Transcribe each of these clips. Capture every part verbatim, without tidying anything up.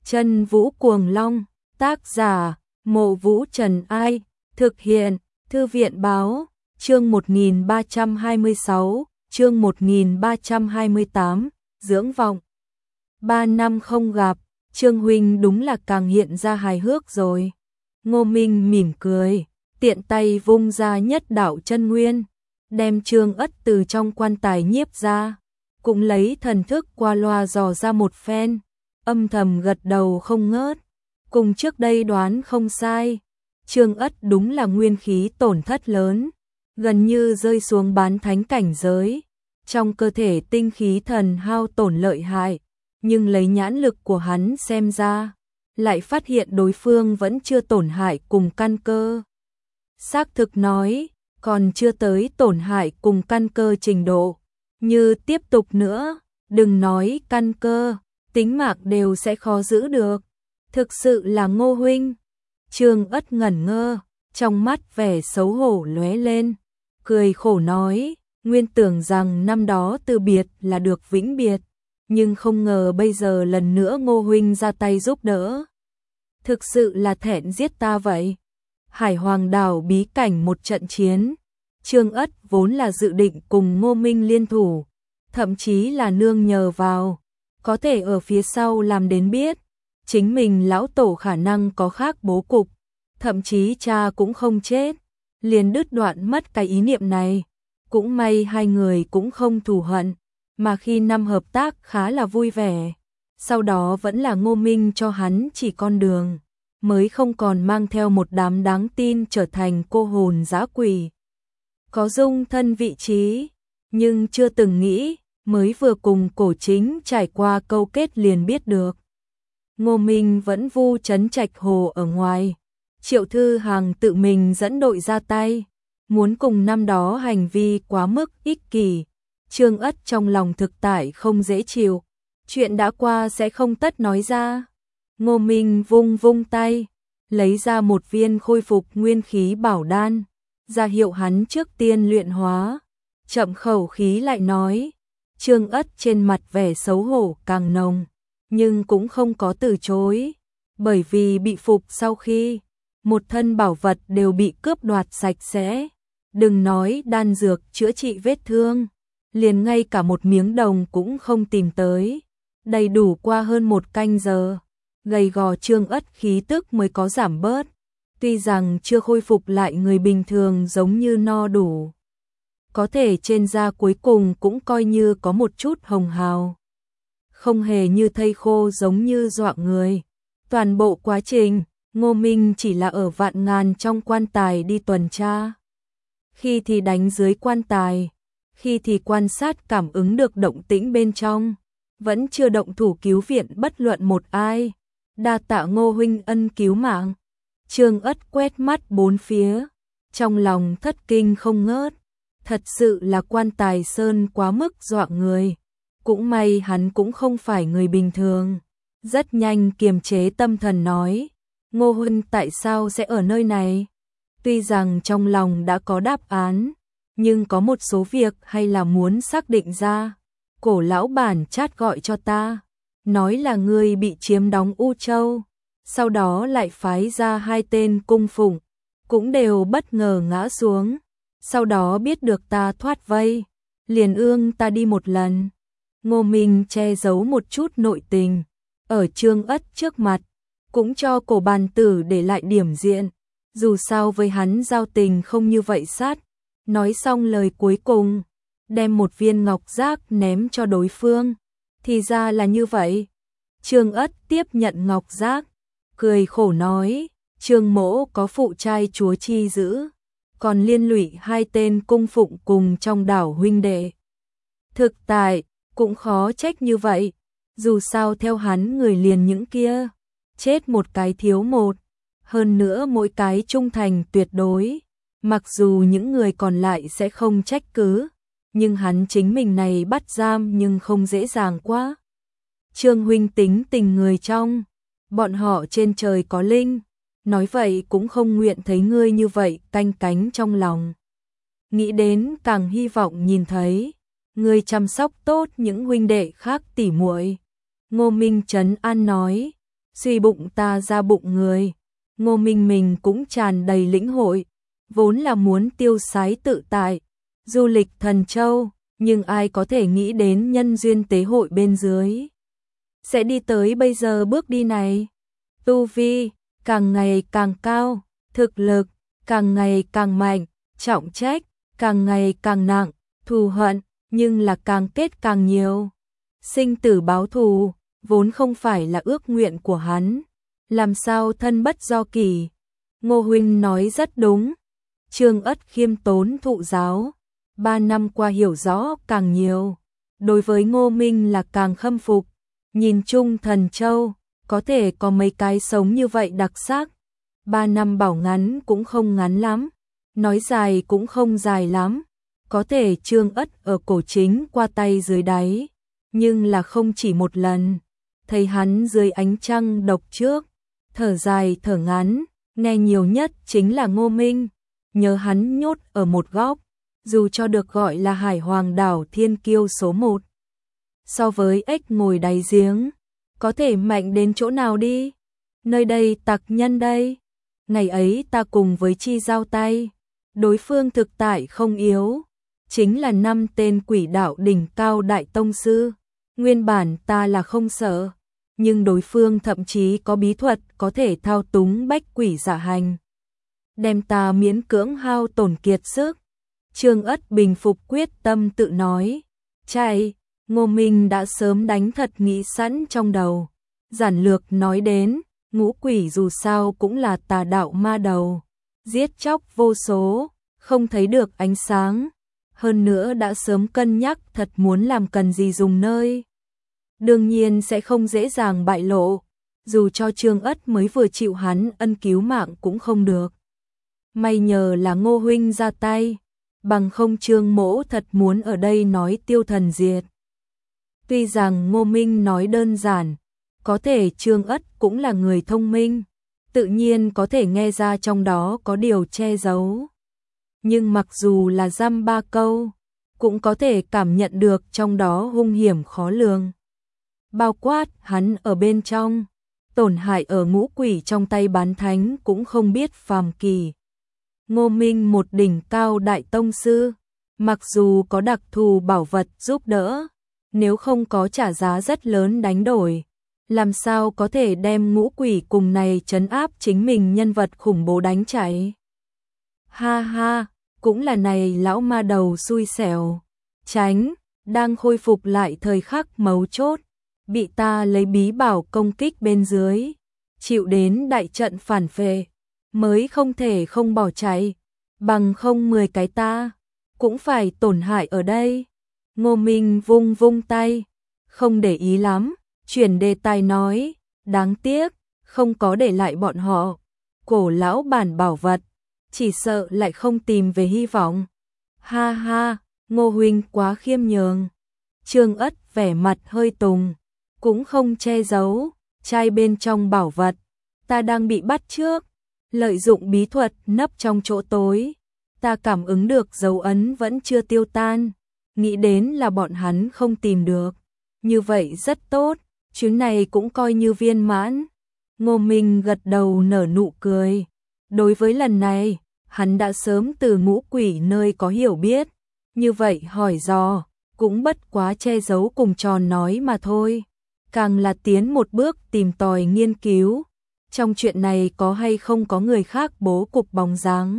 Chân Vũ Cuồng Long, tác giả, Mộ Vũ Trần Ai, thực hiện, Thư viện Báo, chương một nghìn ba trăm hai mươi sáu, chương một nghìn ba trăm hai mươi tám, dưỡng vọng. Ba năm không gặp, Trương huynh đúng là càng hiện ra hài hước rồi. Ngô Minh mỉm cười, tiện tay vung ra nhất đạo chân nguyên, đem Trương Ất từ trong quan tài nhiếp ra, cũng lấy thần thức qua loa dò ra một phen, âm thầm gật đầu không ngớt, cùng trước đây đoán không sai. Trương Ất đúng là nguyên khí tổn thất lớn, gần như rơi xuống bán thánh cảnh giới, trong cơ thể tinh khí thần hao tổn lợi hại, nhưng lấy nhãn lực của hắn xem ra, lại phát hiện đối phương vẫn chưa tổn hại cùng căn cơ. Xác thực nói, còn chưa tới tổn hại cùng căn cơ trình độ, như tiếp tục nữa, đừng nói căn cơ, tính mạng đều sẽ khó giữ được. Thực sự là Ngô huynh. Trương Ất ngẩn ngơ, trong mắt vẻ xấu hổ lóe lên, cười khổ nói, nguyên tưởng rằng năm đó từ biệt là được vĩnh biệt, nhưng không ngờ bây giờ lần nữa Ngô huynh ra tay giúp đỡ. Thực sự là thẹn giết ta vậy. Hải Hoàng đảo bí cảnh một trận chiến, Trương Ất vốn là dự định cùng Ngô Minh liên thủ, thậm chí là nương nhờ vào, có thể ở phía sau làm đến biết, chính mình lão tổ khả năng có khác bố cục, thậm chí cha cũng không chết, liền đứt đoạn mất cái ý niệm này. Cũng may hai người cũng không thù hận, mà khi năm hợp tác khá là vui vẻ, sau đó vẫn là Ngô Minh cho hắn chỉ con đường, mới không còn mang theo một đám đáng tin trở thành cô hồn dã quỷ. Có dung thân vị trí, nhưng chưa từng nghĩ, mới vừa cùng Cổ Chính trải qua câu kết liền biết được. Ngô Minh vẫn vu trấn Trạch Hồ ở ngoài, Triệu Thư Hằng tự mình dẫn đội ra tay, muốn cùng năm đó hành vi quá mức ích kỷ. Trương Ất trong lòng thực tại không dễ chịu, chuyện đã qua sẽ không tất nói ra. Ngô Minh vung vung tay, lấy ra một viên khôi phục nguyên khí bảo đan, ra hiệu hắn trước tiên luyện hóa, chậm khẩu khí lại nói. Trương Ất trên mặt vẻ xấu hổ càng nồng, nhưng cũng không có từ chối, bởi vì bị phục sau khi một thân bảo vật đều bị cướp đoạt sạch sẽ, đừng nói đan dược chữa trị vết thương, liền ngay cả một miếng đồng cũng không tìm tới. Đầy đủ qua hơn một canh giờ, gầy gò Trương Ất khí tức mới có giảm bớt, tuy rằng chưa khôi phục lại người bình thường giống như no đủ, có thể trên da cuối cùng cũng coi như có một chút hồng hào, không hề như thây khô giống như dọa người. Toàn bộ quá trình, Ngô Minh chỉ là ở vạn ngàn trong quan tài đi tuần tra, khi thì đánh dưới quan tài, khi thì quan sát cảm ứng được động tĩnh bên trong, vẫn chưa động thủ cứu viện bất luận một ai. Đa tạ Ngô huynh ân cứu mạng. Trương Ất quét mắt bốn phía, trong lòng thất kinh không ngớt, thật sự là quan tài sơn quá mức dọa người, cũng may hắn cũng không phải người bình thường. Rất nhanh kiềm chế tâm thần nói, Ngô huynh tại sao sẽ ở nơi này? Tuy rằng trong lòng đã có đáp án, nhưng có một số việc hay là muốn xác định ra. Cổ lão bản chat gọi cho ta, nói là ngươi bị chiếm đóng U Châu, sau đó lại phái ra hai tên cung phụng, cũng đều bất ngờ ngã xuống, sau đó biết được ta thoát vây, liền ương ta đi một lần. Ngô Minh che giấu một chút nội tình, ở Trương Ất trước mặt, cũng cho Cổ Bàn Tử để lại điểm diện, dù sao với hắn giao tình không như vậy sát. Nói xong lời cuối cùng, đem một viên ngọc giác ném cho đối phương, thì ra là như vậy. Trương Ất tiếp nhận ngọc giác, cười khổ nói, Trương mỗ có phụ trai chúa chi giữ, còn liên lụy hai tên cung phụng cùng trong đảo huynh đệ. Thực tại, cũng khó trách như vậy, dù sao theo hắn người liền những kia, chết một cái thiếu một, hơn nữa mỗi cái trung thành tuyệt đối. Mặc dù những người còn lại sẽ không trách cứ, nhưng hắn chính mình này bắt giam nhưng không dễ dàng quá. Trương huynh tính tình người trong, bọn họ trên trời có linh, nói vậy cũng không nguyện thấy ngươi như vậy canh cánh trong lòng. Nghĩ đến càng hy vọng nhìn thấy, ngươi chăm sóc tốt những huynh đệ khác tỉ muội. Ngô Minh trấn an nói, suy bụng ta ra bụng người. Ngô Minh mình cũng tràn đầy lĩnh hội, vốn là muốn tiêu sái tự tại, du lịch Thần Châu, nhưng ai có thể nghĩ đến nhân duyên tế hội bên dưới. Sẽ đi tới bây giờ bước đi này. Tu vi càng ngày càng cao, thực lực càng ngày càng mạnh, trọng trách càng ngày càng nặng, thù hận nhưng là càng kết càng nhiều. Sinh tử báo thù vốn không phải là ước nguyện của hắn, làm sao thân bất do kỷ. Ngô huynh nói rất đúng. Trương Ất khiêm tốn thụ giáo, ba năm qua hiểu rõ càng nhiều, đối với Ngô Minh là càng khâm phục. Nhìn chung Thần Châu có thể có mấy cái sống như vậy đặc sắc, ba năm bảo ngắn cũng không ngắn lắm, nói dài cũng không dài lắm. Có thể Trương Ất ở cổ chính qua tay dưới đáy, nhưng là không chỉ một lần. Thấy hắn dưới ánh trăng độc trước, thở dài thở ngắn, nghe nhiều nhất chính là Ngô Minh. Nhớ hắn nhốt ở một góc, dù cho được gọi là Hải Hoàng đảo thiên kiêu số một. So với ếch ngồi đáy giếng, có thể mạnh đến chỗ nào đi? Nơi đây tặc nhân đây. Ngày ấy ta cùng với Chi giao tay, đối phương thực tại không yếu, chính là năm tên quỷ đạo đỉnh cao đại tông sư. Nguyên bản ta là không sợ, nhưng đối phương thậm chí có bí thuật có thể thao túng bách quỷ giả hành, đem ta miễn cưỡng hao tổn kiệt sức. Trương Ất bình phục quyết tâm tự nói, chạy. Ngô Minh đã sớm đánh thật nghĩ sẵn trong đầu, giản lược nói đến, ngũ quỷ dù sao cũng là tà đạo ma đầu, giết chóc vô số, không thấy được ánh sáng, hơn nữa đã sớm cân nhắc thật muốn làm cần gì dùng nơi. Đương nhiên sẽ không dễ dàng bại lộ, dù cho Trương Ất mới vừa chịu hắn ân cứu mạng cũng không được. May nhờ là Ngô huynh ra tay, bằng không Trương mỗ thật muốn ở đây nói tiêu thần diệt. Tuy rằng Ngô Minh nói đơn giản, có thể Trương Ất cũng là người thông minh, tự nhiên có thể nghe ra trong đó có điều che giấu. Nhưng mặc dù là dăm ba câu, cũng có thể cảm nhận được trong đó hung hiểm khó lường. Bao quát hắn ở bên trong, tổn hại ở ngũ quỷ trong tay bán thánh cũng không biết phàm kỳ. Ngô Minh một đỉnh cao đại tông sư, mặc dù có đặc thù bảo vật giúp đỡ, nếu không có trả giá rất lớn đánh đổi, làm sao có thể đem ngũ quỷ cùng này trấn áp chính mình nhân vật khủng bố đánh chạy. Ha ha, cũng là này lão ma đầu xui xẻo, tránh, đang khôi phục lại thời khắc mấu chốt, bị ta lấy bí bảo công kích bên dưới, chịu đến đại trận phản phệ, mới không thể không bỏ chạy, bằng không mười cái ta cũng phải tổn hại ở đây. Ngô Minh vung vung tay, không để ý lắm, chuyển đề tài nói, đáng tiếc, không có để lại bọn họ. Cổ lão bản bảo vật, chỉ sợ lại không tìm về hy vọng. Ha ha, Ngô huynh quá khiêm nhường. Trương Ất vẻ mặt hơi tùng, cũng không che giấu, trai bên trong bảo vật, ta đang bị bắt trước, lợi dụng bí thuật nấp trong chỗ tối. Ta cảm ứng được dấu ấn vẫn chưa tiêu tan, nghĩ đến là bọn hắn không tìm được. Như vậy rất tốt, chuyến này cũng coi như viên mãn. Ngô Minh gật đầu nở nụ cười. Đối với lần này, hắn đã sớm từ ngũ quỷ nơi có hiểu biết. Như vậy hỏi dò, cũng bất quá che giấu cùng tròn nói mà thôi. Càng là tiến một bước tìm tòi nghiên cứu. Trong chuyện này có hay không có người khác bố cục bóng dáng.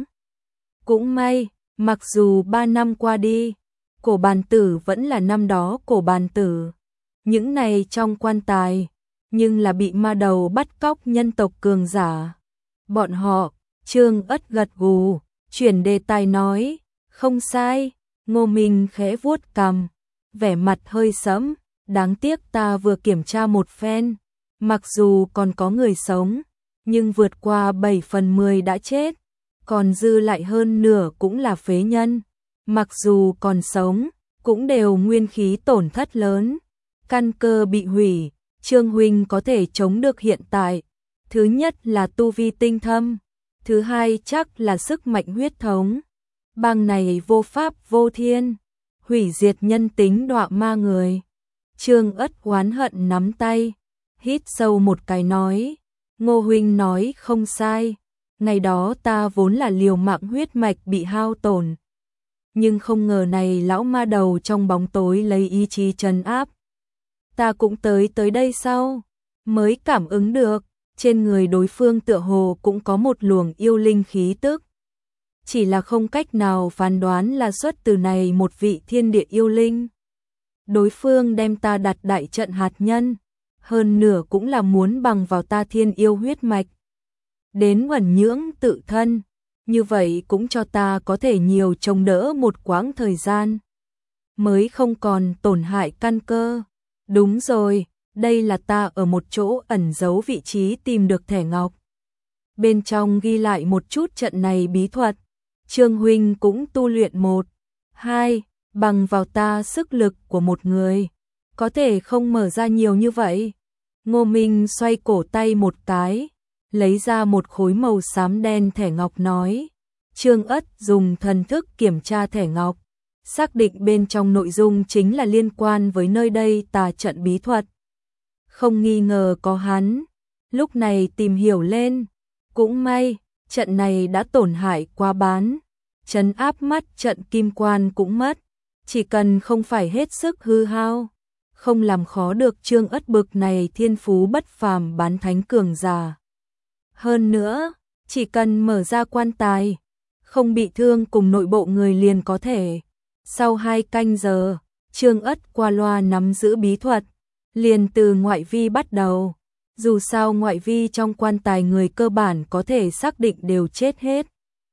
Cũng may, mặc dù ba năm qua đi, cổ bàn tử vẫn là năm đó cổ bàn tử. Những này trong quan tài, nhưng là bị ma đầu bắt cóc nhân tộc cường giả. Bọn họ, Trương Ất gật gù, chuyển đề tài nói, không sai. Ngô Minh khẽ vuốt cằm, vẻ mặt hơi sẫm, đáng tiếc ta vừa kiểm tra một phen, mặc dù còn có người sống, nhưng vượt qua bảy phần mười đã chết, còn dư lại hơn nửa cũng là phế nhân, mặc dù còn sống, cũng đều nguyên khí tổn thất lớn, căn cơ bị hủy. Trương huynh có thể chống được hiện tại, thứ nhất là tu vi tinh thâm, thứ hai chắc là sức mạnh huyết thống. Bang này vô pháp vô thiên, hủy diệt nhân tính đọa ma người. Trương Ất oán hận nắm tay, hít sâu một cái nói, Ngô huynh nói không sai, ngày đó ta vốn là liều mạng huyết mạch bị hao tổn. Nhưng không ngờ này lão ma đầu trong bóng tối lấy ý chí trấn áp. Ta cũng tới tới đây sau, mới cảm ứng được, trên người đối phương tựa hồ cũng có một luồng yêu linh khí tức. Chỉ là không cách nào phán đoán là xuất từ này một vị thiên địa yêu linh. Đối phương đem ta đặt đại trận hạt nhân, hơn nửa cũng là muốn bằng vào ta thiên yêu huyết mạch. Đến uẩn nhưỡng tự thân, như vậy cũng cho ta có thể nhiều chống đỡ một quãng thời gian. Mới không còn tổn hại căn cơ. Đúng rồi, đây là ta ở một chỗ ẩn giấu vị trí tìm được thẻ ngọc. Bên trong ghi lại một chút trận này bí thuật. Trương huynh cũng tu luyện một, hai, bằng vào ta sức lực của một người, có thể không mở ra nhiều như vậy. Ngô Minh xoay cổ tay một cái, lấy ra một khối màu xám đen thẻ ngọc nói. Trương Ất dùng thần thức kiểm tra thẻ ngọc, xác định bên trong nội dung chính là liên quan với nơi đây tà trận bí thuật. Không nghi ngờ có hắn, lúc này tìm hiểu lên, cũng may, trận này đã tổn hại quá bán, trấn áp mắt trận kim quan cũng mất, chỉ cần không phải hết sức hư hao, không làm khó được Trương Ất bực này thiên phú bất phàm bán thánh cường giả. Hơn nữa, chỉ cần mở ra quan tài, không bị thương cùng nội bộ người liền có thể. Sau hai canh giờ, Trương Ất qua loa nắm giữ bí thuật, liền từ ngoại vi bắt đầu. Dù sao ngoại vi trong quan tài người cơ bản có thể xác định đều chết hết.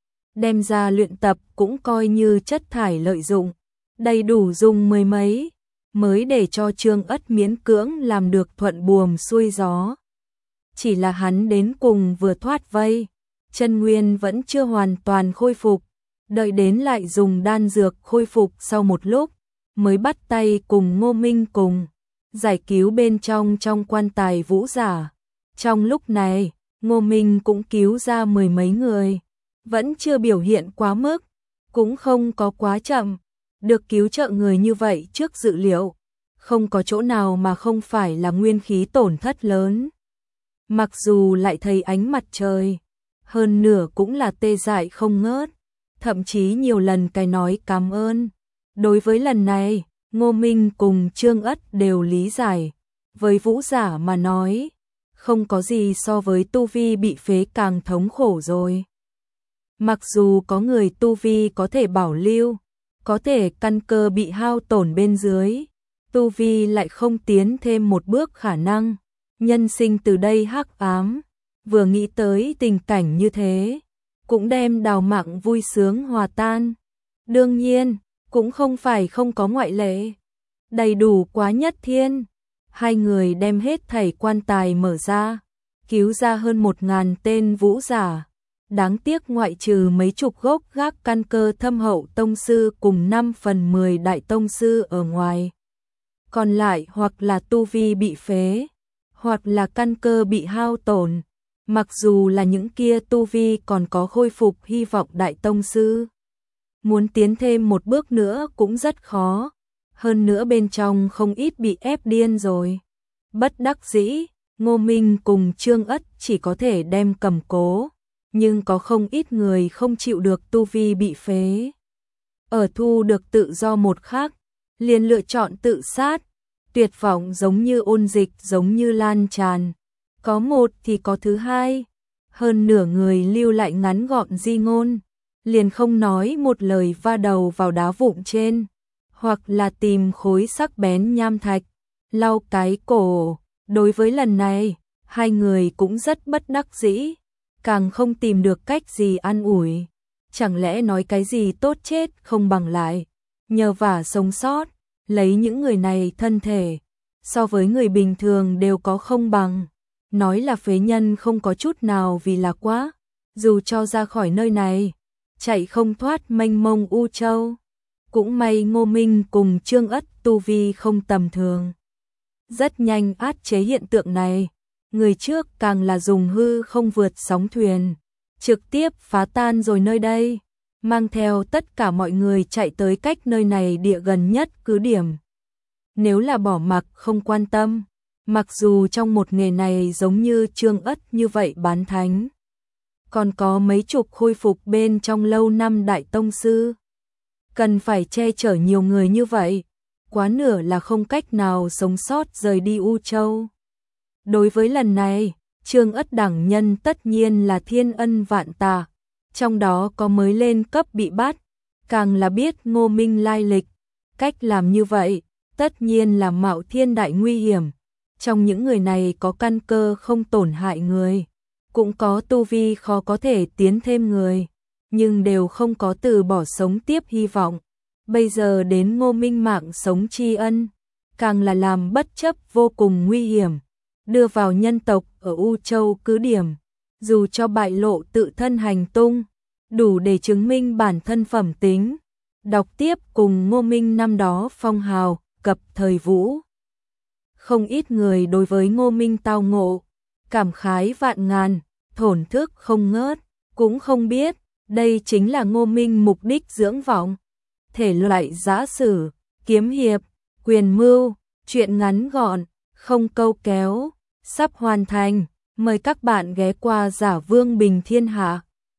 Đem ra luyện tập cũng coi như chất thải lợi dụng, đầy đủ dùng mười mấy, mới để cho Trương Ất miễn cưỡng làm được thuận buồm xuôi gió. Chỉ là hắn đến cùng vừa thoát vây, chân nguyên vẫn chưa hoàn toàn khôi phục, đợi đến lại dùng đan dược khôi phục sau một lúc, mới bắt tay cùng Ngô Minh cùng giải cứu bên trong trong quan tài vũ giả. Trong lúc này, Ngô Minh cũng cứu ra mười mấy người, vẫn chưa biểu hiện quá mức, cũng không có quá chậm, được cứu trợ người như vậy trước dự liệu, không có chỗ nào mà không phải là nguyên khí tổn thất lớn. Mặc dù lại thấy ánh mặt trời, hơn nửa cũng là tê dại không ngớt, thậm chí nhiều lần cái nói cảm ơn. Đối với lần này, Ngô Minh cùng Trương Ất đều lý giải, với vũ giả mà nói, không có gì so với tu vi bị phế càng thống khổ rồi. Mặc dù có người tu vi có thể bảo lưu, có thể căn cơ bị hao tổn bên dưới, tu vi lại không tiến thêm một bước khả năng, nhân sinh từ đây hắc ám, vừa nghĩ tới tình cảnh như thế, cũng đem đào mạng vui sướng hòa tan. Đương nhiên, cũng không phải không có ngoại lệ, đầy đủ quá nhất thiên. Hai người đem hết thảy quan tài mở ra, cứu ra hơn một ngàn tên vũ giả. Đáng tiếc ngoại trừ mấy chục gốc gác căn cơ thâm hậu tông sư cùng năm phần mười đại tông sư ở ngoài. Còn lại hoặc là tu vi bị phế, hoặc là căn cơ bị hao tổn. Mặc dù là những kia tu vi còn có khôi phục hy vọng đại tông sư, muốn tiến thêm một bước nữa cũng rất khó. Hơn nữa bên trong không ít bị ép điên rồi. Bất đắc dĩ, Ngô Minh cùng Trương Ất chỉ có thể đem cầm cố, nhưng có không ít người không chịu được tu vi bị phế. Ở thu được tự do một khắc, liền lựa chọn tự sát, tuyệt vọng giống như ôn dịch giống như lan tràn. Có một thì có thứ hai, hơn nửa người lưu lại ngắn gọn di ngôn, liền không nói một lời va đầu vào đá vụn trên, hoặc là tìm khối sắc bén nham thạch, lau cái cổ. Đối với lần này, hai người cũng rất bất đắc dĩ, càng không tìm được cách gì an ủi. Chẳng lẽ nói cái gì tốt chết không bằng lại, nhờ vả sống sót, lấy những người này thân thể, so với người bình thường đều có không bằng. Nói là phế nhân không có chút nào vì là quá, dù cho ra khỏi nơi này, chạy không thoát mênh mông U Châu. Cũng may Ngô Minh cùng Trương Ất tu vi không tầm thường, rất nhanh át chế hiện tượng này. Người trước càng là dùng hư không vượt sóng thuyền, trực tiếp phá tan rồi nơi đây, mang theo tất cả mọi người chạy tới cách nơi này địa gần nhất cứ điểm. Nếu là bỏ mặc không quan tâm, Mặc dù trong một nghề này giống như Trương Ất như vậy bán thánh, còn có mấy chục khôi phục bên trong lâu năm đại tông sư. Cần phải che chở nhiều người như vậy, quá nửa là không cách nào sống sót rời đi U Châu. Đối với lần này, Trương Ất đẳng nhân tất nhiên là thiên ân vạn tạ, trong đó có mới lên cấp bị bắt, càng là biết Ngô Minh lai lịch, cách làm như vậy, tất nhiên là mạo thiên đại nguy hiểm. Trong những người này có căn cơ không tổn hại người, cũng có tu vi khó có thể tiến thêm người, nhưng đều không có từ bỏ sống tiếp hy vọng. Bây giờ đến Ngô Minh mạng sống tri ân, càng là làm bất chấp vô cùng nguy hiểm, đưa vào nhân tộc ở U Châu cứ điểm, dù cho bại lộ tự thân hành tung, đủ để chứng minh bản thân phẩm tính. Đọc tiếp cùng Ngô Minh năm đó phong hào, cập thời vũ. Không ít người đối với Ngô Minh tao ngộ, cảm khái vạn ngàn, thổn thức không ngớt, cũng không biết, đây chính là Ngô Minh mục đích dưỡng vọng. Thể loại giã sử, kiếm hiệp, quyền mưu, truyện ngắn gọn, không câu kéo, sắp hoàn thành, mời các bạn ghé qua Giả Vương Bình Thiên Hạ.